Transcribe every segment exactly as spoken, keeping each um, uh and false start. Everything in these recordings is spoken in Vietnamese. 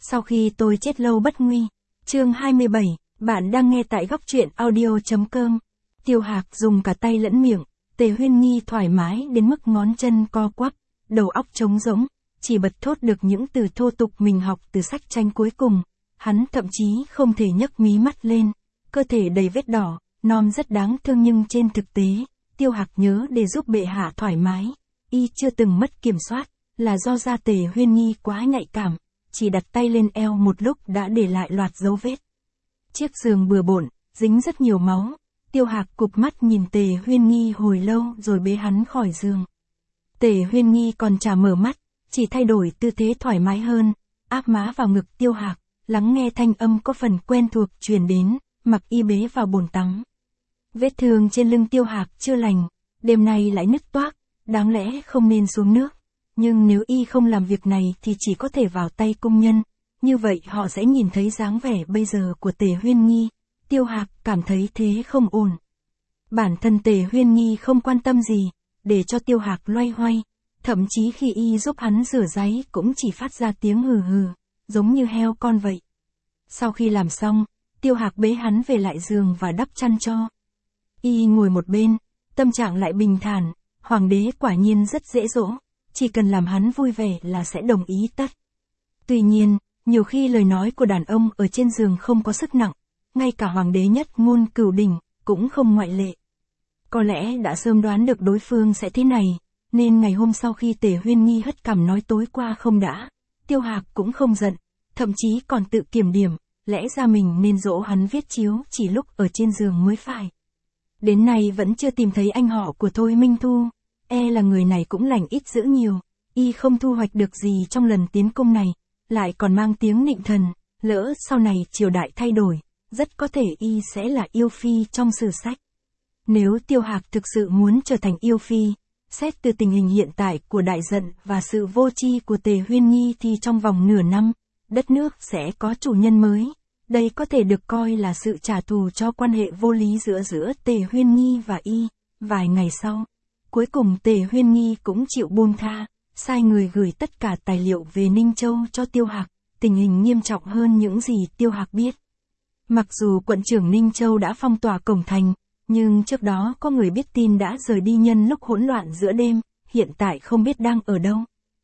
Sau khi tôi chết lâu bất nguy. Chương hai mươi bảy, bạn đang nghe tại góc truyện audio.com. Tiêu Hạc dùng cả tay lẫn miệng, Tề Huyên Nhi thoải mái đến mức ngón chân co quắp, đầu óc trống rỗng, chỉ bật thốt được những từ thô tục mình học từ sách tranh cuối cùng. Hắn thậm chí không thể nhấc mí mắt lên, cơ thể đầy vết đỏ, non rất đáng thương nhưng trên thực tế, Tiêu Hạc nhớ để giúp bệ hạ thoải mái, y chưa từng mất kiểm soát, là do da Tề Huyên Nhi quá nhạy cảm, chỉ đặt tay lên eo một lúc đã để lại loạt dấu vết. Chiếc giường bừa bộn, dính rất nhiều máu, Tiêu Hạc cụp mắt nhìn Tề Huyên Nhi hồi lâu rồi bế hắn khỏi giường. Tề Huyên Nhi còn chả mở mắt, chỉ thay đổi tư thế thoải mái hơn, áp má vào ngực Tiêu Hạc, lắng nghe thanh âm có phần quen thuộc truyền đến, mặc y bế vào bồn tắm. Vết thương trên lưng Tiêu Hạc chưa lành, đêm nay lại nứt toác, đáng lẽ không nên xuống nước. Nhưng nếu y không làm việc này thì chỉ có thể vào tay công nhân, như vậy họ sẽ nhìn thấy dáng vẻ bây giờ của Tề Huyên Nhi. Tiêu Hạc cảm thấy thế không ổn. Bản thân Tề Huyên Nhi không quan tâm gì, để cho Tiêu Hạc loay hoay, thậm chí khi y giúp hắn rửa ráy cũng chỉ phát ra tiếng hừ hừ, giống như heo con vậy. Sau khi làm xong, Tiêu Hạc bế hắn về lại giường và đắp chăn cho. Y ngồi một bên, tâm trạng lại bình thản, hoàng đế quả nhiên rất dễ dỗ, chỉ cần làm hắn vui vẻ là sẽ đồng ý tất. Tuy nhiên, nhiều khi lời nói của đàn ông ở trên giường không có sức nặng, ngay cả hoàng đế nhất ngôn cửu đỉnh, cũng không ngoại lệ. Có lẽ đã sớm đoán được đối phương sẽ thế này, nên ngày hôm sau khi Tề Huyên Nhi hất cằm nói tối qua không đã, Tiêu Hạc cũng không giận, thậm chí còn tự kiểm điểm, lẽ ra mình nên dỗ hắn viết chiếu chỉ lúc ở trên giường mới phải. Đến nay vẫn chưa tìm thấy anh họ của Thôi Minh Thu, e là người này cũng lành ít dữ nhiều, y không thu hoạch được gì trong lần tiến công này, lại còn mang tiếng nịnh thần, lỡ sau này triều đại thay đổi, rất có thể y sẽ là yêu phi trong sử sách. Nếu Tiêu Hạc thực sự muốn trở thành yêu phi, xét từ tình hình hiện tại của đại giận và sự vô tri của Tề Huyên Nhi thì trong vòng nửa năm, đất nước sẽ có chủ nhân mới. Đây có thể được coi là sự trả thù cho quan hệ vô lý giữa giữa Tề Huyên Nhi và y. Vài ngày sau, cuối cùng Tề Huyên Nhi cũng chịu buông tha, sai người gửi tất cả tài liệu về Ninh Châu cho Tiêu Hạc, tình hình nghiêm trọng hơn những gì Tiêu Hạc biết. Mặc dù quận trưởng Ninh Châu đã phong tỏa cổng thành, nhưng trước đó có người biết tin đã rời đi nhân lúc hỗn loạn giữa đêm, hiện tại không biết đang ở đâu.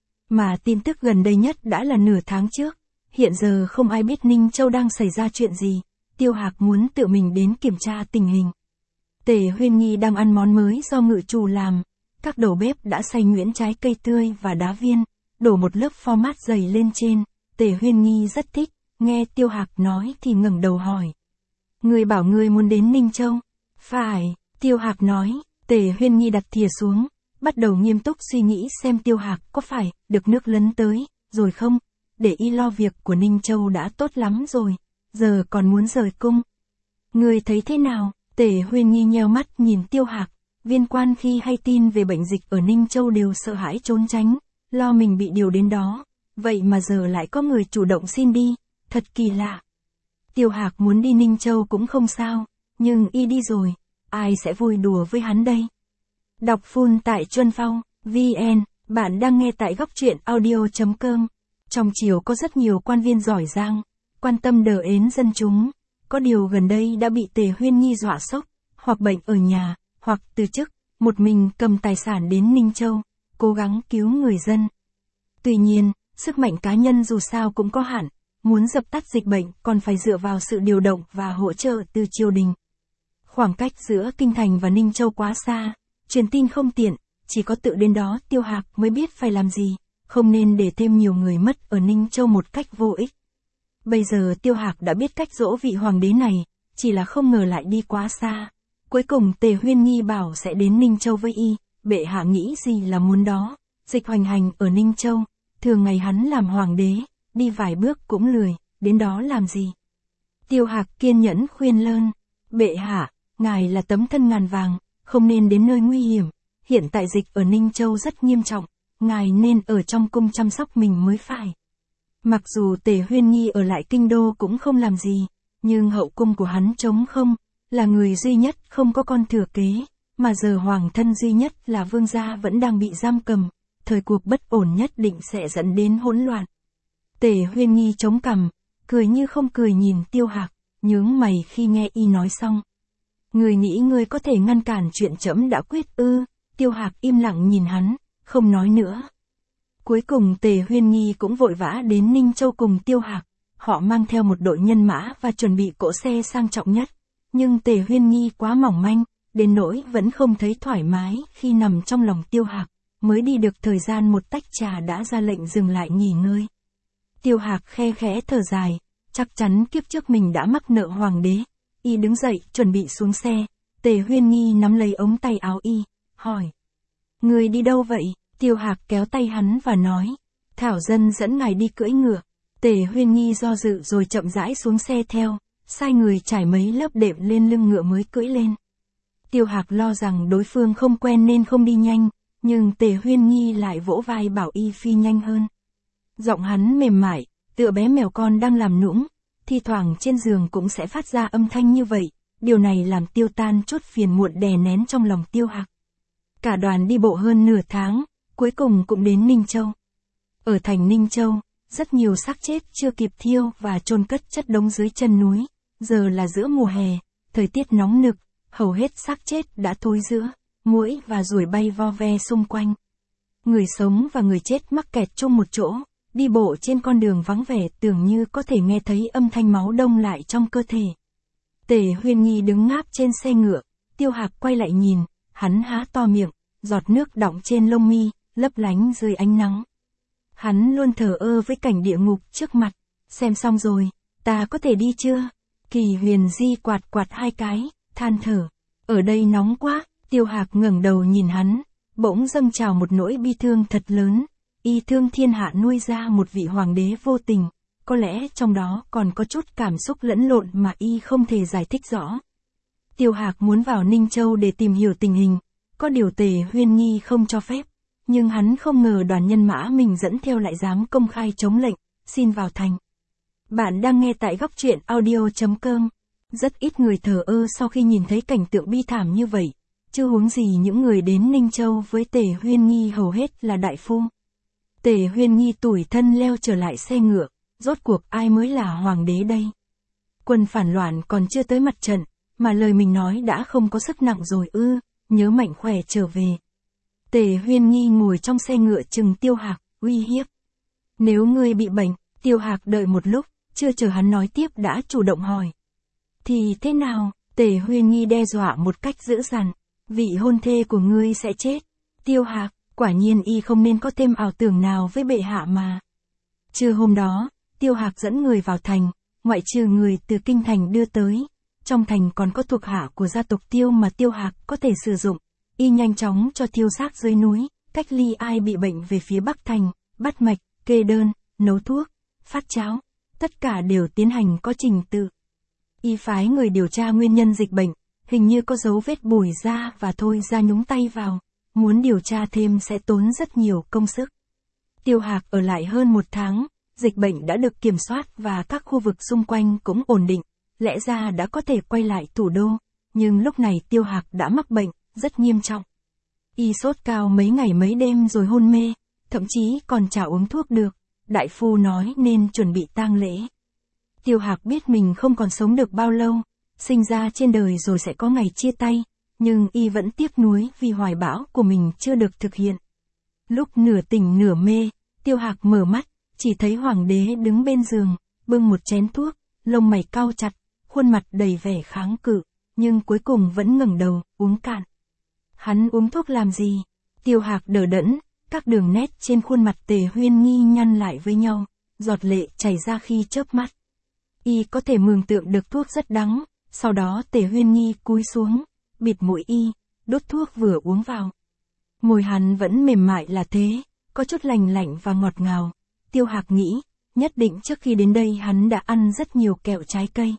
Mà tin tức gần đây nhất đã là nửa tháng trước, hiện giờ không ai biết Ninh Châu đang xảy ra chuyện gì, Tiêu Hạc muốn tự mình đến kiểm tra tình hình. Tề Huyên Nhi đang ăn món mới do ngự chủ làm, các đầu bếp đã xay nhuyễn trái cây tươi và đá viên, đổ một lớp format dày lên trên, Tề Huyên Nhi rất thích, nghe Tiêu Hạc nói thì ngẩng đầu hỏi. Người bảo người muốn đến Ninh Châu. Phải, Tiêu Hạc nói, Tề Huyên Nhi đặt thìa xuống, bắt đầu nghiêm túc suy nghĩ xem Tiêu Hạc có phải được nước lấn tới, rồi không, để y lo việc của Ninh Châu đã tốt lắm rồi, giờ còn muốn rời cung. Người thấy thế nào? Tề Huyên Nhi nheo mắt nhìn Tiêu Hạc, viên quan khi hay tin về bệnh dịch ở Ninh Châu đều sợ hãi trốn tránh, lo mình bị điều đến đó, vậy mà giờ lại có người chủ động xin đi, thật kỳ lạ. Tiêu Hạc muốn đi Ninh Châu cũng không sao, nhưng y đi rồi, ai sẽ vui đùa với hắn đây? Đọc full tại Chuân Phong, vn, bạn đang nghe tại góc truyện audio.com. Trong triều có rất nhiều quan viên giỏi giang, quan tâm đờ ến dân chúng, có điều gần đây đã bị Tề Huyên Nhi dọa sốc, hoặc bệnh ở nhà, hoặc từ chức, một mình cầm tài sản đến Ninh Châu, cố gắng cứu người dân. Tuy nhiên, sức mạnh cá nhân dù sao cũng có hạn, muốn dập tắt dịch bệnh còn phải dựa vào sự điều động và hỗ trợ từ triều đình. Khoảng cách giữa Kinh Thành và Ninh Châu quá xa, truyền tin không tiện, chỉ có tự đến đó Tiêu Hạc mới biết phải làm gì, không nên để thêm nhiều người mất ở Ninh Châu một cách vô ích. Bây giờ Tiêu Hạc đã biết cách dỗ vị hoàng đế này, chỉ là không ngờ lại đi quá xa. Cuối cùng Tề Huyên Nhi bảo sẽ đến Ninh Châu với y, bệ hạ nghĩ gì là muốn đó, dịch hoành hành ở Ninh Châu, thường ngày hắn làm hoàng đế, đi vài bước cũng lười, đến đó làm gì. Tiêu Hạc kiên nhẫn khuyên lơn, bệ hạ, ngài là tấm thân ngàn vàng, không nên đến nơi nguy hiểm, hiện tại dịch ở Ninh Châu rất nghiêm trọng, ngài nên ở trong cung chăm sóc mình mới phải. Mặc dù Tề Huyên Nhi ở lại kinh đô cũng không làm gì, nhưng hậu cung của hắn trống không, là người duy nhất không có con thừa kế, mà giờ hoàng thân duy nhất là vương gia vẫn đang bị giam cầm, thời cuộc bất ổn nhất định sẽ dẫn đến hỗn loạn. Tề Huyên Nghi chống cằm, cười như không cười nhìn Tiêu Hạc, nhướng mày khi nghe y nói xong. Người nghĩ người có thể ngăn cản chuyện trẫm đã quyết ư? Tiêu Hạc im lặng nhìn hắn, không nói nữa. Cuối cùng Tề Huyên Nghi cũng vội vã đến Ninh Châu cùng Tiêu Hạc, họ mang theo một đội nhân mã và chuẩn bị cỗ xe sang trọng nhất. Nhưng Tề Huyên Nghi quá mỏng manh, đến nỗi vẫn không thấy thoải mái khi nằm trong lòng Tiêu Hạc, mới đi được thời gian một tách trà đã ra lệnh dừng lại nghỉ ngơi. Tiêu Hạc khe khẽ thở dài, chắc chắn kiếp trước mình đã mắc nợ hoàng đế. Y đứng dậy, chuẩn bị xuống xe. Tề Huyên Nghi nắm lấy ống tay áo y, hỏi. Người đi đâu vậy? Tiêu Hạc kéo tay hắn và nói. Thảo dân dẫn ngài đi cưỡi ngựa. Tề Huyên Nghi do dự rồi chậm rãi xuống xe theo, sai người trải mấy lớp đệm lên lưng ngựa mới cưỡi lên. Tiêu Hạc lo rằng đối phương không quen nên không đi nhanh, nhưng Tề Huyên Nghi lại vỗ vai bảo y phi nhanh hơn. Giọng hắn mềm mại, tựa bé mèo con đang làm nũng, thi thoảng trên giường cũng sẽ phát ra âm thanh như vậy, điều này làm tiêu tan chút phiền muộn đè nén trong lòng Tiêu Hạc. Cả đoàn đi bộ hơn nửa tháng, cuối cùng cũng đến Ninh Châu. Ở thành Ninh Châu, rất nhiều xác chết chưa kịp thiêu và chôn cất chất đống dưới chân núi, giờ là giữa mùa hè, thời tiết nóng nực, hầu hết xác chết đã thối rữa, muỗi và ruồi bay vo ve xung quanh. Người sống và người chết mắc kẹt chung một chỗ, đi bộ trên con đường vắng vẻ tưởng như có thể nghe thấy âm thanh máu đông lại trong cơ thể. Tề Huyên Nghi đứng ngáp trên xe ngựa, Tiêu Hạc quay lại nhìn, hắn há to miệng, giọt nước đọng trên lông mi, lấp lánh dưới ánh nắng. Hắn luôn thờ ơ với cảnh địa ngục trước mặt, xem xong rồi, ta có thể đi chưa? Kỳ Huyền Di quạt quạt hai cái, than thở, ở đây nóng quá. Tiêu Hạc ngẩng đầu nhìn hắn, bỗng dâng trào một nỗi bi thương thật lớn. Y thương thiên hạ nuôi ra một vị hoàng đế vô tình, có lẽ trong đó còn có chút cảm xúc lẫn lộn mà y không thể giải thích rõ. Tiêu Hạc muốn vào Ninh Châu để tìm hiểu tình hình, có điều Tề Huyên Nghi không cho phép, nhưng hắn không ngờ đoàn nhân mã mình dẫn theo lại dám công khai chống lệnh, xin vào thành. Bạn đang nghe tại góc truyện audio chấm com. Rất ít người thờ ơ sau khi nhìn thấy cảnh tượng bi thảm như vậy, chứ huống gì những người đến Ninh Châu với Tề Huyên Nghi hầu hết là đại phu. Tề Huyên Nghi tủi thân leo trở lại xe ngựa, rốt cuộc ai mới là hoàng đế đây? Quân phản loạn còn chưa tới mặt trận, mà lời mình nói đã không có sức nặng rồi ư, nhớ mạnh khỏe trở về. Tề Huyên Nghi ngồi trong xe ngựa chừng Tiêu Hạc, uy hiếp. Nếu ngươi bị bệnh, Tiêu Hạc đợi một lúc, chưa chờ hắn nói tiếp đã chủ động hỏi. Thì thế nào? Tề Huyên Nghi đe dọa một cách dữ dằn, vị hôn thê của ngươi sẽ chết. Tiêu Hạc, quả nhiên y không nên có thêm ảo tưởng nào với bệ hạ mà. Trưa hôm đó, Tiêu Hạc dẫn người vào thành, ngoại trừ người từ kinh thành đưa tới. Trong thành còn có thuộc hạ của gia tộc Tiêu mà Tiêu Hạc có thể sử dụng. Y nhanh chóng cho thiêu xác dưới núi, cách ly ai bị bệnh về phía Bắc thành, bắt mạch, kê đơn, nấu thuốc, phát cháo. Tất cả đều tiến hành có trình tự. Y phái người điều tra nguyên nhân dịch bệnh, hình như có dấu vết bùi da và thôi ra nhúng tay vào. Muốn điều tra thêm sẽ tốn rất nhiều công sức. Tiêu Hạc ở lại hơn một tháng, dịch bệnh đã được kiểm soát và các khu vực xung quanh cũng ổn định, lẽ ra đã có thể quay lại thủ đô, nhưng lúc này Tiêu Hạc đã mắc bệnh, rất nghiêm trọng. Y sốt cao mấy ngày mấy đêm rồi hôn mê, thậm chí còn chả uống thuốc được, đại phu nói nên chuẩn bị tang lễ. Tiêu Hạc biết mình không còn sống được bao lâu, sinh ra trên đời rồi sẽ có ngày chia tay. Nhưng y vẫn tiếc nuối vì hoài bão của mình chưa được thực hiện. Lúc nửa tỉnh nửa mê, Tiêu Hạc mở mắt, chỉ thấy hoàng đế đứng bên giường, bưng một chén thuốc, lông mày cau chặt, khuôn mặt đầy vẻ kháng cự, nhưng cuối cùng vẫn ngẩng đầu, uống cạn. Hắn uống thuốc làm gì? Tiêu Hạc đờ đẫn, các đường nét trên khuôn mặt Tề Huyên Nghi nhăn lại với nhau, giọt lệ chảy ra khi chớp mắt. Y có thể mường tượng được thuốc rất đắng, sau đó Tề Huyên Nghi cúi xuống, bịt mũi y, đốt thuốc vừa uống vào. Môi hắn vẫn mềm mại là thế, có chút lành lạnh và ngọt ngào. Tiêu Hạc nghĩ, nhất định trước khi đến đây hắn đã ăn rất nhiều kẹo trái cây.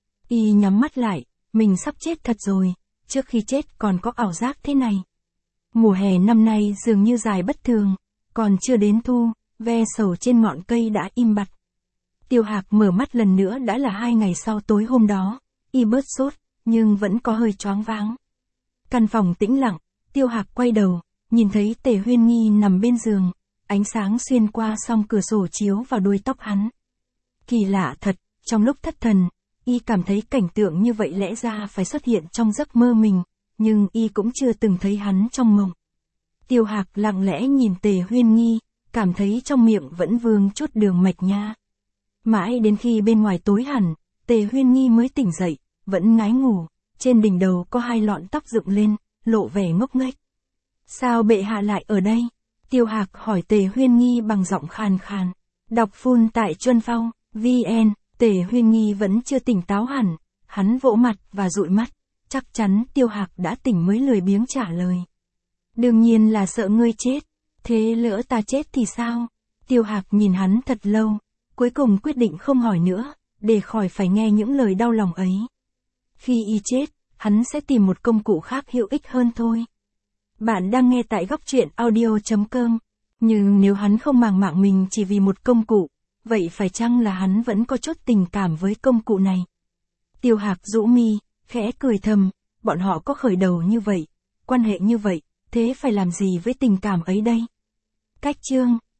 Y nhắm mắt lại, mình sắp chết thật rồi, trước khi chết còn có ảo giác thế này. Mùa hè năm nay dường như dài bất thường, còn chưa đến thu, ve sầu trên ngọn cây đã im bặt. Tiêu Hạc mở mắt lần nữa đã là hai ngày sau tối hôm đó, y bớt sốt, nhưng vẫn có hơi choáng váng. Căn phòng tĩnh lặng, Tiêu Hạc quay đầu, nhìn thấy Tề Huyên Nghi nằm bên giường, ánh sáng xuyên qua song cửa sổ chiếu vào đuôi tóc hắn. Kỳ lạ thật, trong lúc thất thần, y cảm thấy cảnh tượng như vậy lẽ ra phải xuất hiện trong giấc mơ mình, nhưng y cũng chưa từng thấy hắn trong mộng. Tiêu Hạc lặng lẽ nhìn Tề Huyên Nghi, cảm thấy trong miệng vẫn vương chút đường mạch nha. Mãi đến khi bên ngoài tối hẳn, Tề Huyên Nghi mới tỉnh dậy, vẫn ngái ngủ, trên đỉnh đầu có hai lọn tóc dựng lên, lộ vẻ ngốc nghếch. Sao bệ hạ lại ở đây? Tiêu Hạc hỏi Tề Huyên Nghi bằng giọng khàn khàn. Đọc full tại Chuân Phong, vn, Tề Huyên Nghi vẫn chưa tỉnh táo hẳn, hắn vỗ mặt và dụi mắt, chắc chắn Tiêu Hạc đã tỉnh mới lười biếng trả lời. Đương nhiên là sợ ngươi chết, thế lỡ ta chết thì sao? Tiêu Hạc nhìn hắn thật lâu, cuối cùng quyết định không hỏi nữa, để khỏi phải nghe những lời đau lòng ấy. Khi y chết, hắn sẽ tìm một công cụ khác hữu ích hơn thôi. Bạn đang nghe tại góc truyện audio chấm com. Nhưng nếu hắn không màng mạng mình chỉ vì một công cụ, vậy phải chăng là hắn vẫn có chút tình cảm với công cụ này? Tiêu Hạc rũ mi, khẽ cười thầm, bọn họ có khởi đầu như vậy, quan hệ như vậy, thế phải làm gì với tình cảm ấy đây? Cách chương